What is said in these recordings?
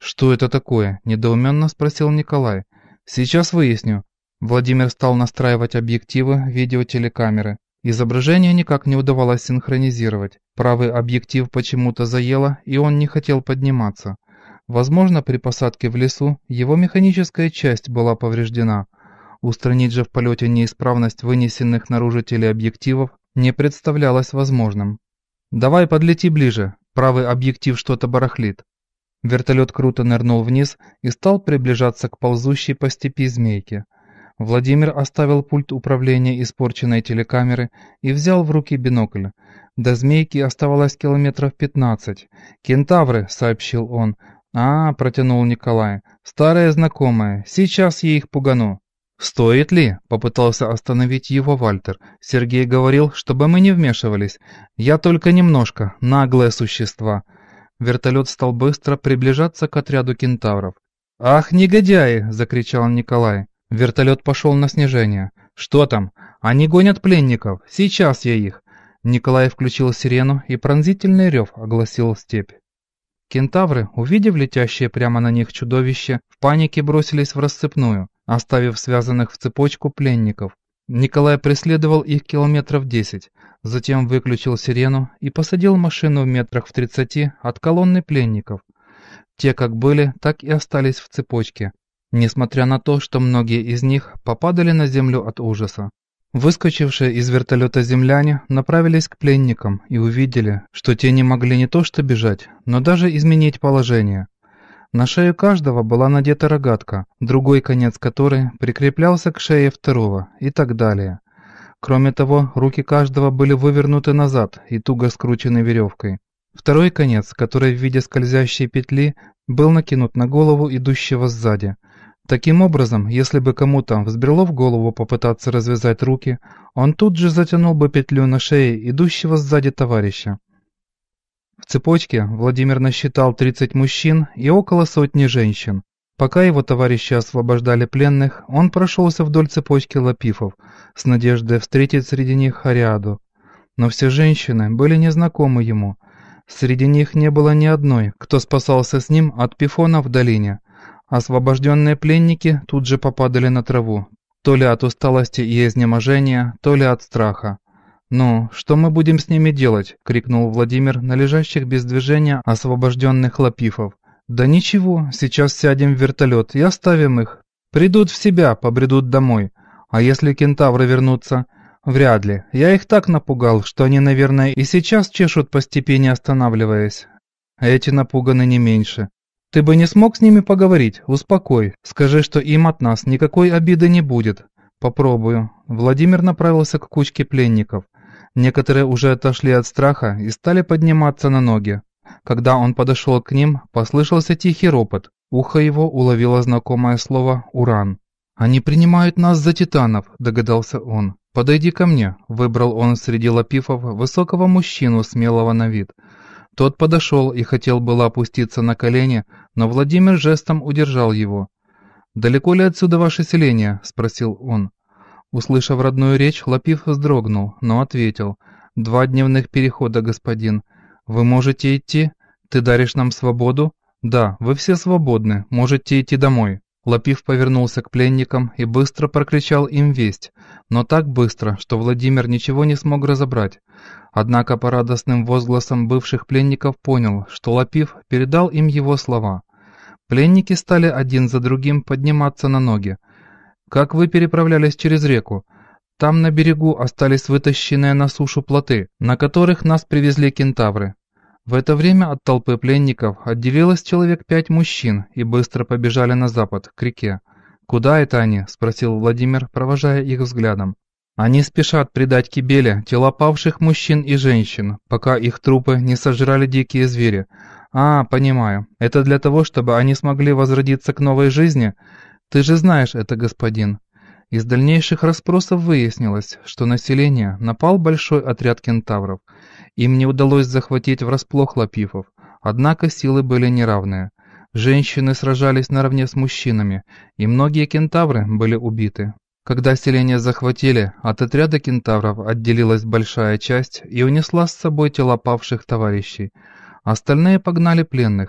«Что это такое?» – недоуменно спросил Николай. «Сейчас выясню». Владимир стал настраивать объективы видеотелекамеры. Изображение никак не удавалось синхронизировать. Правый объектив почему-то заело, и он не хотел подниматься. Возможно, при посадке в лесу его механическая часть была повреждена. Устранить же в полете неисправность вынесенных наружу телеобъективов не представлялось возможным. «Давай подлети ближе, правый объектив что-то барахлит». Вертолет круто нырнул вниз и стал приближаться к ползущей по степи змейке. Владимир оставил пульт управления испорченной телекамеры и взял в руки бинокль. До змейки оставалось километров 15. «Кентавры», — сообщил он. Протянул Николай. «Старые знакомые. Сейчас я их пугану». «Стоит ли?» — попытался остановить его Вальтер. «Сергей говорил, чтобы мы не вмешивались. Я только немножко. Наглые существа». Вертолет стал быстро приближаться к отряду кентавров. «Ах, негодяи!» — закричал Николай. Вертолет пошел на снижение. «Что там? Они гонят пленников. Сейчас я их». Николай включил сирену, и пронзительный рев огласил степь. Кентавры, увидев летящее прямо на них чудовище, в панике бросились в рассыпную, оставив связанных в цепочку пленников. Николай преследовал их километров 10, затем выключил сирену и посадил машину в метрах в 30 от колонны пленников. Те как были, так и остались в цепочке, несмотря на то, что многие из них попадали на землю от ужаса. Выскочившие из вертолета земляне направились к пленникам и увидели, что те не могли не то что бежать, но даже изменить положение. На шею каждого была надета рогатка, другой конец которой прикреплялся к шее второго и так далее. Кроме того, руки каждого были вывернуты назад и туго скручены веревкой. Второй конец, который в виде скользящей петли, был накинут на голову идущего сзади. Таким образом, если бы кому-то взбрело в голову попытаться развязать руки, он тут же затянул бы петлю на шее идущего сзади товарища. В цепочке Владимир насчитал 30 мужчин и около сотни женщин. Пока его товарищи освобождали пленных, он прошелся вдоль цепочки лапифов, с надеждой встретить среди них Ариаду. Но все женщины были незнакомы ему. Среди них не было ни одной, кто спасался с ним от Пифона в долине. Освобожденные пленники тут же попадали на траву, то ли от усталости и изнеможения, то ли от страха. «Ну, что мы будем с ними делать?» — крикнул Владимир на лежащих без движения освобожденных лапифов. «Да ничего, сейчас сядем в вертолет и оставим их. Придут в себя, побредут домой. А если кентавры вернутся? Вряд ли. Я их так напугал, что они, наверное, и сейчас чешут по степи, не останавливаясь. Эти напуганы не меньше. Ты бы не смог с ними поговорить? Успокой. Скажи, что им от нас никакой обиды не будет». «Попробую». Владимир направился к кучке пленников. Некоторые уже отошли от страха и стали подниматься на ноги. Когда он подошел к ним, послышался тихий ропот. Ухо его уловило знакомое слово «уран». «Они принимают нас за титанов», — догадался он. «Подойди ко мне», — выбрал он среди лапифов высокого мужчину, смелого на вид. Тот подошел и хотел было опуститься на колени, но Владимир жестом удержал его. «Далеко ли отсюда ваше селение?» — спросил он. Услышав родную речь, Лапиф вздрогнул, но ответил. «2 дневных перехода, господин. Вы можете идти? Ты даришь нам свободу?» «Да, вы все свободны, можете идти домой». Лапиф повернулся к пленникам и быстро прокричал им весть, но так быстро, что Владимир ничего не смог разобрать. Однако по радостным возгласам бывших пленников понял, что Лапиф передал им его слова. Пленники стали один за другим подниматься на ноги. «Как вы переправлялись через реку?» «Там на берегу остались вытащенные на сушу плоты, на которых нас привезли кентавры». В это время от толпы пленников отделилось человек 5 мужчин и быстро побежали на запад, к реке. «Куда это они?» – спросил Владимир, провожая их взглядом. «Они спешат предать Кибеле тела павших мужчин и женщин, пока их трупы не сожрали дикие звери». Понимаю. Это для того, чтобы они смогли возродиться к новой жизни? Ты же знаешь это, господин». Из дальнейших расспросов выяснилось, что население напал большой отряд кентавров. Им не удалось захватить врасплох лапифов, однако силы были неравные. Женщины сражались наравне с мужчинами, и многие кентавры были убиты. Когда селение захватили, от отряда кентавров отделилась большая часть и унесла с собой тела павших товарищей. Остальные погнали пленных.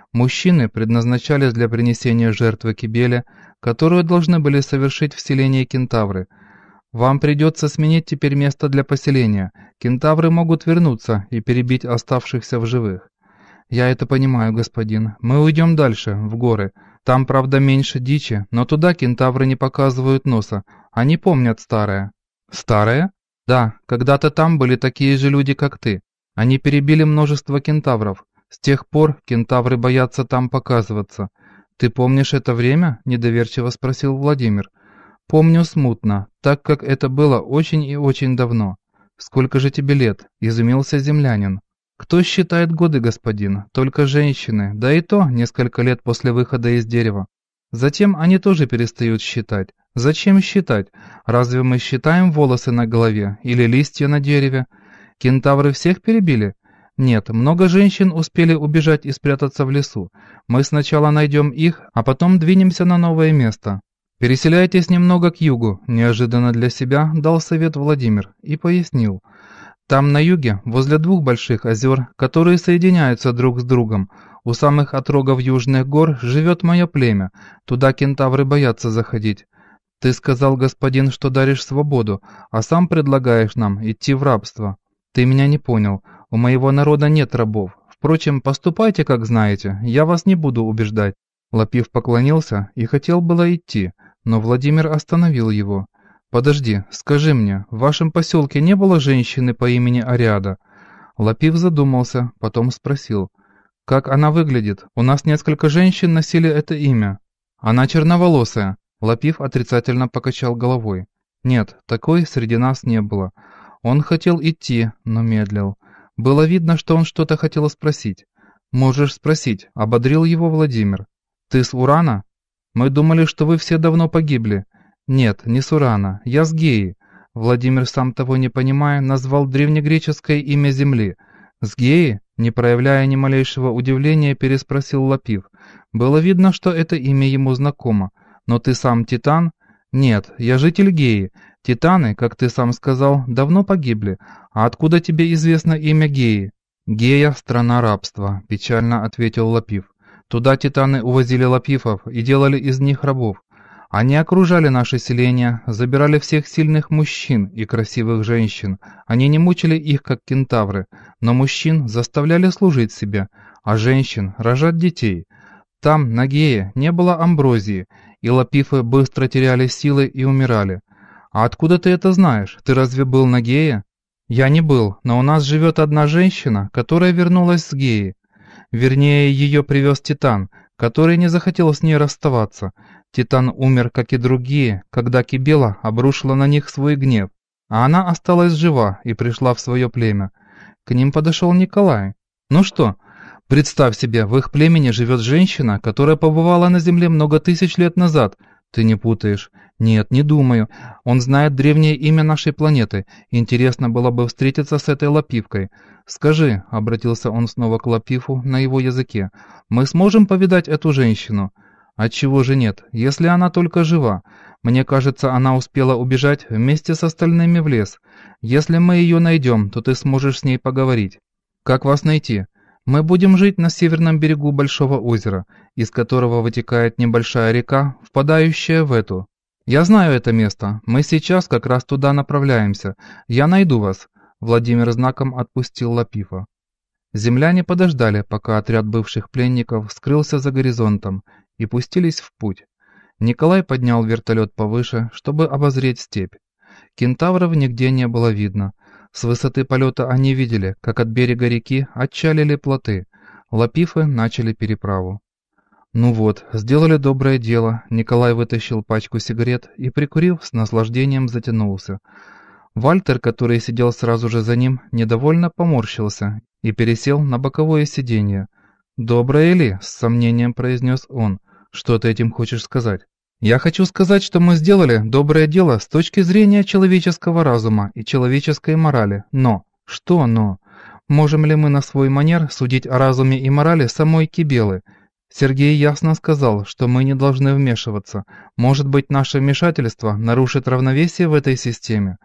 Мужчины предназначались для принесения жертвы Кибеле, которую должны были совершить в селении кентавры. Вам придется сменить теперь место для поселения. Кентавры могут вернуться и перебить оставшихся в живых. Я это понимаю, господин. Мы уйдем дальше, в горы. Там, правда, меньше дичи, но туда кентавры не показывают носа. Они помнят старое. Старое? Да, когда-то там были такие же люди, как ты. Они перебили множество кентавров. С тех пор кентавры боятся там показываться. Ты помнишь это время? Недоверчиво спросил Владимир. Помню смутно, так как это было очень и очень давно. Сколько же тебе лет? Изумился землянин. Кто считает годы, господин? Только женщины, да и то несколько лет после выхода из дерева. Затем они тоже перестают считать. Зачем считать? Разве мы считаем волосы на голове или листья на дереве? Кентавры всех перебили? Нет, много женщин успели убежать и спрятаться в лесу. Мы сначала найдем их, а потом двинемся на новое место. Переселяйтесь немного к югу, неожиданно для себя дал совет Владимир и пояснил. Там на юге, возле двух больших озер, которые соединяются друг с другом, у самых отрогов южных гор живет мое племя, туда кентавры боятся заходить. Ты сказал, господин, что даришь свободу, а сам предлагаешь нам идти в рабство. Ты меня не понял, у моего народа нет рабов. Впрочем, поступайте, как знаете, я вас не буду убеждать. Лапив поклонился и хотел было идти, но Владимир остановил его. «Подожди, скажи мне, в вашем поселке не было женщины по имени Ариада?» Лапив задумался, потом спросил. «Как она выглядит? У нас несколько женщин носили это имя». «Она черноволосая». Лапив отрицательно покачал головой. «Нет, такой среди нас не было. Он хотел идти, но медлил. Было видно, что он что-то хотел спросить». «Можешь спросить», — ободрил его Владимир. «Ты с Урана? Мы думали, что вы все давно погибли». «Нет, не с Урана, я с Геи». Владимир, сам того не понимая, назвал древнегреческое имя земли. «С Геи?» Не проявляя ни малейшего удивления, переспросил Лапив. Было видно, что это имя ему знакомо. «Но ты сам Титан?» «Нет, я житель Геи. Титаны, как ты сам сказал, давно погибли. А откуда тебе известно имя Геи?» «Гея – страна рабства», – печально ответил Лапив. «Туда титаны увозили лапифов и делали из них рабов. Они окружали наше селение, забирали всех сильных мужчин и красивых женщин. Они не мучили их, как кентавры, но мужчин заставляли служить себе, а женщин рожать детей. Там, на Гее, не было амброзии, и лапифы быстро теряли силы и умирали. А откуда ты это знаешь? Ты разве был на Гее?» «Я не был, но у нас живет одна женщина, которая вернулась с Геи. Вернее, ее привез Титан, который не захотел с ней расставаться. Титан умер, как и другие, когда Кибела обрушила на них свой гнев, а она осталась жива и пришла в свое племя. К ним подошел Николай. «Ну что, представь себе, в их племени живет женщина, которая побывала на Земле много тысяч лет назад. Ты не путаешь?» «Нет, не думаю. Он знает древнее имя нашей планеты. Интересно было бы встретиться с этой Лапивкой. Скажи», — обратился он снова к Лапифу на его языке, — «мы сможем повидать эту женщину?» «Отчего же нет, если она только жива? Мне кажется, она успела убежать вместе с остальными в лес. Если мы ее найдем, то ты сможешь с ней поговорить». «Как вас найти?» «Мы будем жить на северном берегу большого озера, из которого вытекает небольшая река, впадающая в эту. Я знаю это место. Мы сейчас как раз туда направляемся. Я найду вас». Владимир знаком отпустил Лапифа. Земляне подождали, пока отряд бывших пленников скрылся за горизонтом, и пустились в путь. Николай поднял вертолет повыше, чтобы обозреть степь. Кентавров нигде не было видно. С высоты полета они видели, как от берега реки отчалили плоты. Лапифы начали переправу. «Ну вот, сделали доброе дело», — Николай вытащил пачку сигарет и, прикурив, с наслаждением затянулся. Вальтер, который сидел сразу же за ним, недовольно поморщился и пересел на боковое сиденье. «Доброе ли?» — с сомнением произнес он. «Что ты этим хочешь сказать?» «Я хочу сказать, что мы сделали доброе дело с точки зрения человеческого разума и человеческой морали. Но...» «Что «но»? Можем ли мы на свой манер судить о разуме и морали самой Кибелы?» Сергей ясно сказал, что мы не должны вмешиваться. Может быть, наше вмешательство нарушит равновесие в этой системе.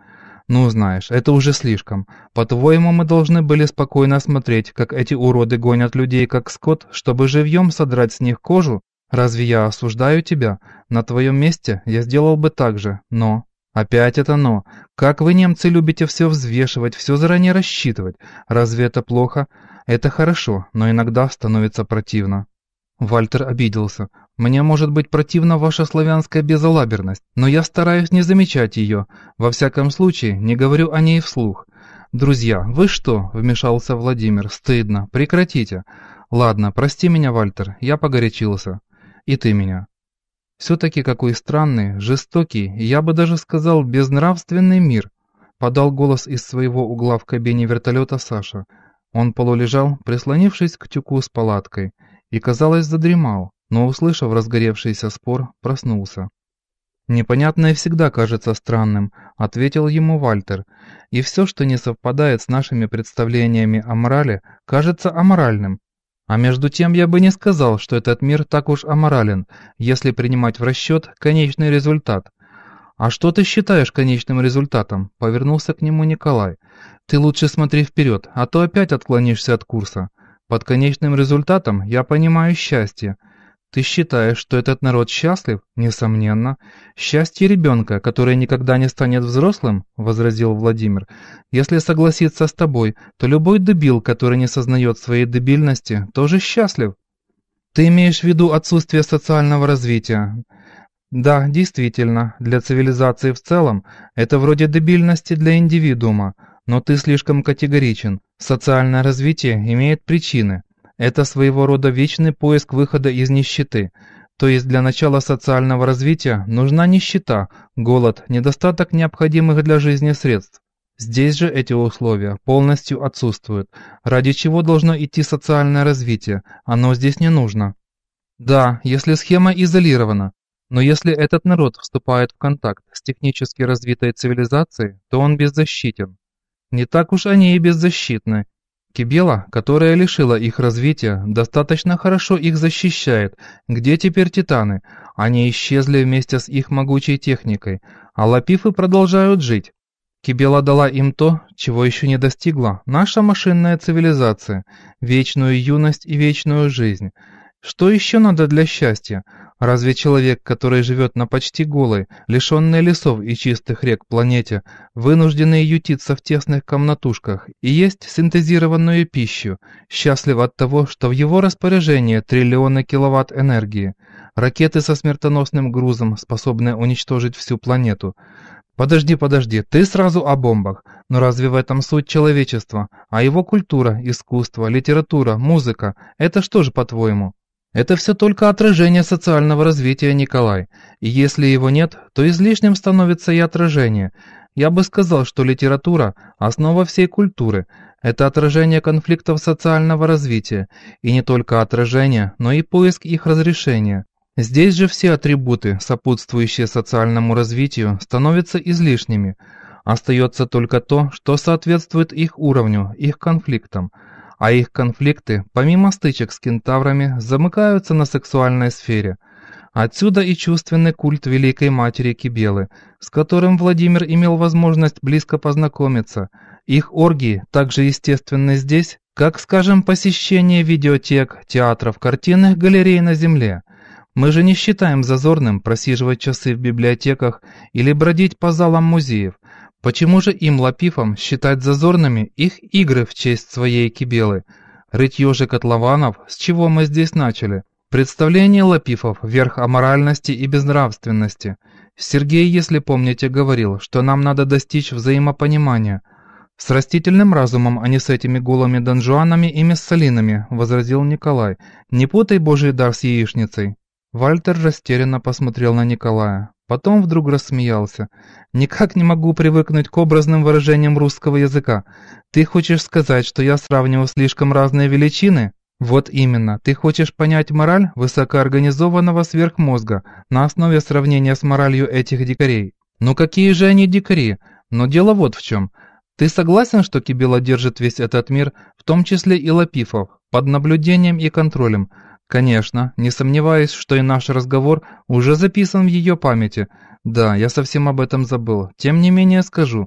Ну, знаешь, это уже слишком. По-твоему, мы должны были спокойно смотреть, как эти уроды гонят людей как скот, чтобы живьем содрать с них кожу? Разве я осуждаю тебя? На твоем месте я сделал бы так же, но... Опять это «но». Как вы, немцы, любите все взвешивать, все заранее рассчитывать. Разве это плохо? Это хорошо, но иногда становится противно. Вальтер обиделся. «Мне может быть противна ваша славянская безалаберность, но я стараюсь не замечать ее. Во всяком случае, не говорю о ней вслух. Друзья, вы что?» – вмешался Владимир. «Стыдно. Прекратите. Ладно, прости меня, Вальтер, я погорячился. И ты меня». «Все-таки какой странный, жестокий, я бы даже сказал, безнравственный мир», – подал голос из своего угла в кабине вертолета Саша. Он полулежал, прислонившись к тюку с палаткой, и, казалось, задремал, но, услышав разгоревшийся спор, проснулся. «Непонятное всегда кажется странным», – ответил ему Вальтер, – «и все, что не совпадает с нашими представлениями о морали, кажется аморальным. А между тем я бы не сказал, что этот мир так уж аморален, если принимать в расчет конечный результат». «А что ты считаешь конечным результатом?» – повернулся к нему Николай. «Ты лучше смотри вперед, а то опять отклонишься от курса. Под конечным результатом я понимаю счастье. Ты считаешь, что этот народ счастлив? Несомненно. Счастье ребенка, который никогда не станет взрослым, возразил Владимир. Если согласиться с тобой, то любой дебил, который не сознает своей дебильности, тоже счастлив. Ты имеешь в виду отсутствие социального развития? Да, действительно, для цивилизации в целом это вроде дебильности для индивидуума, но ты слишком категоричен. Социальное развитие имеет причины. Это своего рода вечный поиск выхода из нищеты. То есть для начала социального развития нужна нищета, голод, недостаток необходимых для жизни средств. Здесь же эти условия полностью отсутствуют, ради чего должно идти социальное развитие, оно здесь не нужно. Да, если схема изолирована, но если этот народ вступает в контакт с технически развитой цивилизацией, то он беззащитен. Не так уж они и беззащитны. Кибела, которая лишила их развития, достаточно хорошо их защищает. Где теперь титаны? Они исчезли вместе с их могучей техникой, а лапифы продолжают жить. Кибела дала им то, чего еще не достигла наша машинная цивилизация, вечную юность и вечную жизнь. Что еще надо для счастья? Разве человек, который живет на почти голой, лишенной лесов и чистых рек планете, вынужденный ютиться в тесных комнатушках и есть синтезированную пищу, счастлив от того, что в его распоряжении триллионы киловатт энергии, ракеты со смертоносным грузом, способные уничтожить всю планету? Подожди, ты сразу о бомбах. Но разве в этом суть человечества? А его культура, искусство, литература, музыка – это что же, по-твоему? Это все только отражение социального развития, Николай. И если его нет, то излишним становится и отражение. Я бы сказал, что литература – основа всей культуры. Это отражение конфликтов социального развития. И не только отражение, но и поиск их разрешения. Здесь же все атрибуты, сопутствующие социальному развитию, становятся излишними. Остается только то, что соответствует их уровню, их конфликтам. А их конфликты, помимо стычек с кентаврами, замыкаются на сексуальной сфере. Отсюда и чувственный культ Великой Матери Кибелы, с которым Владимир имел возможность близко познакомиться. Их оргии так же естественны здесь, как, скажем, посещение видеотек, театров, картинных галерей на Земле. Мы же не считаем зазорным просиживать часы в библиотеках или бродить по залам музеев. Почему же им, лапифам, считать зазорными их игры в честь своей Кибелы? Рытье же котлованов, с чего мы здесь начали? Представление лапифов – верх аморальности и безнравственности. Сергей, если помните, говорил, что нам надо достичь взаимопонимания. С растительным разумом, а не с этими голыми донжуанами и миссалинами, возразил Николай. Не путай Божий дар с яичницей. Вальтер растерянно посмотрел на Николая. Потом вдруг рассмеялся. «Никак не могу привыкнуть к образным выражениям русского языка. Ты хочешь сказать, что я сравниваю слишком разные величины?» «Вот именно. Ты хочешь понять мораль высокоорганизованного сверхмозга на основе сравнения с моралью этих дикарей. Ну какие же они дикари? Но дело вот в чем. Ты согласен, что Кибела держит весь этот мир, в том числе и лапифов, под наблюдением и контролем?» «Конечно, не сомневаюсь, что и наш разговор уже записан в ее памяти. Да, я совсем об этом забыл. Тем не менее скажу.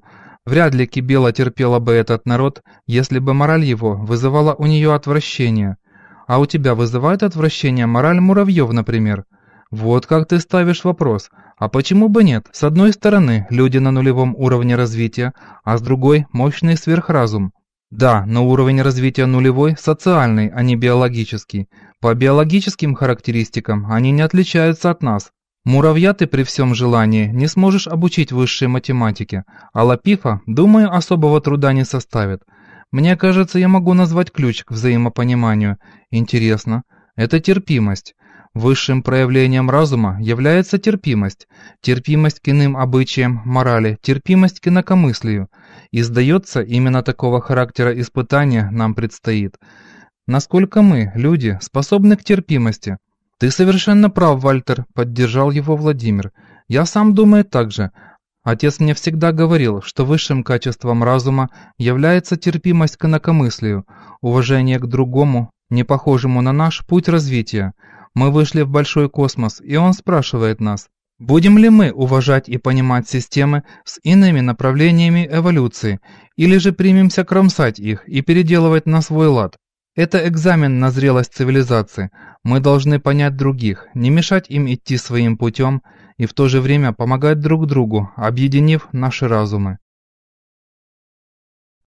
Вряд ли Кибела терпела бы этот народ, если бы мораль его вызывала у нее отвращение. А у тебя вызывает отвращение мораль муравьев, например? Вот как ты ставишь вопрос. А почему бы нет? С одной стороны, люди на нулевом уровне развития, а с другой – мощный сверхразум. Да, но уровень развития нулевой – социальный, а не биологический. По биологическим характеристикам они не отличаются от нас. Муравья ты при всем желании не сможешь обучить высшей математике, а Лапифа, думаю, особого труда не составит. Мне кажется, я могу назвать ключ к взаимопониманию. Интересно. Это терпимость. Высшим проявлением разума является терпимость. Терпимость к иным обычаям, морали, терпимость к инакомыслию. И сдается, именно такого характера испытания нам предстоит. Насколько мы, люди, способны к терпимости? Ты совершенно прав, Вальтер, поддержал его Владимир. Я сам думаю так же. Отец мне всегда говорил, что высшим качеством разума является терпимость к инакомыслию, уважение к другому, не похожему на наш путь развития. Мы вышли в большой космос, и он спрашивает нас, будем ли мы уважать и понимать системы с иными направлениями эволюции, или же примемся кромсать их и переделывать на свой лад. Это экзамен на зрелость цивилизации. Мы должны понять других, не мешать им идти своим путем и в то же время помогать друг другу, объединив наши разумы.